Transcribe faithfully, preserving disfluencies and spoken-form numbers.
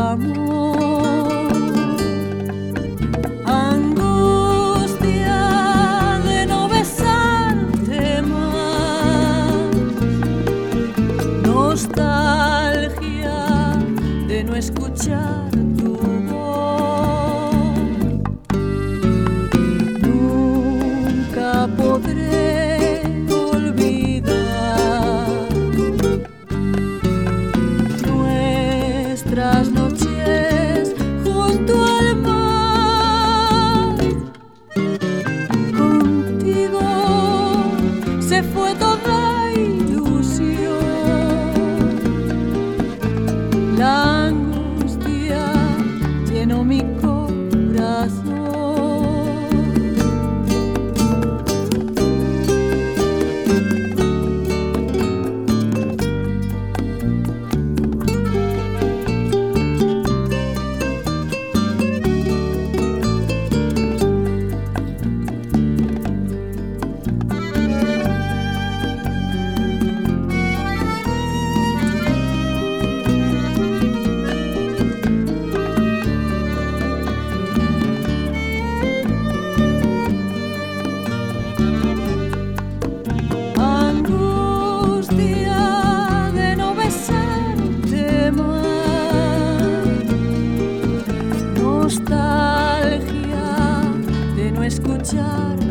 amor. Angustia de no besarte más, nostalgia de no escuchar tu voz. Nunca podré olvidar nuestras noches junto al mar. Contigo se fue toda ilusión. La angustia llenó mi corazón. Nostalgia de no escuchar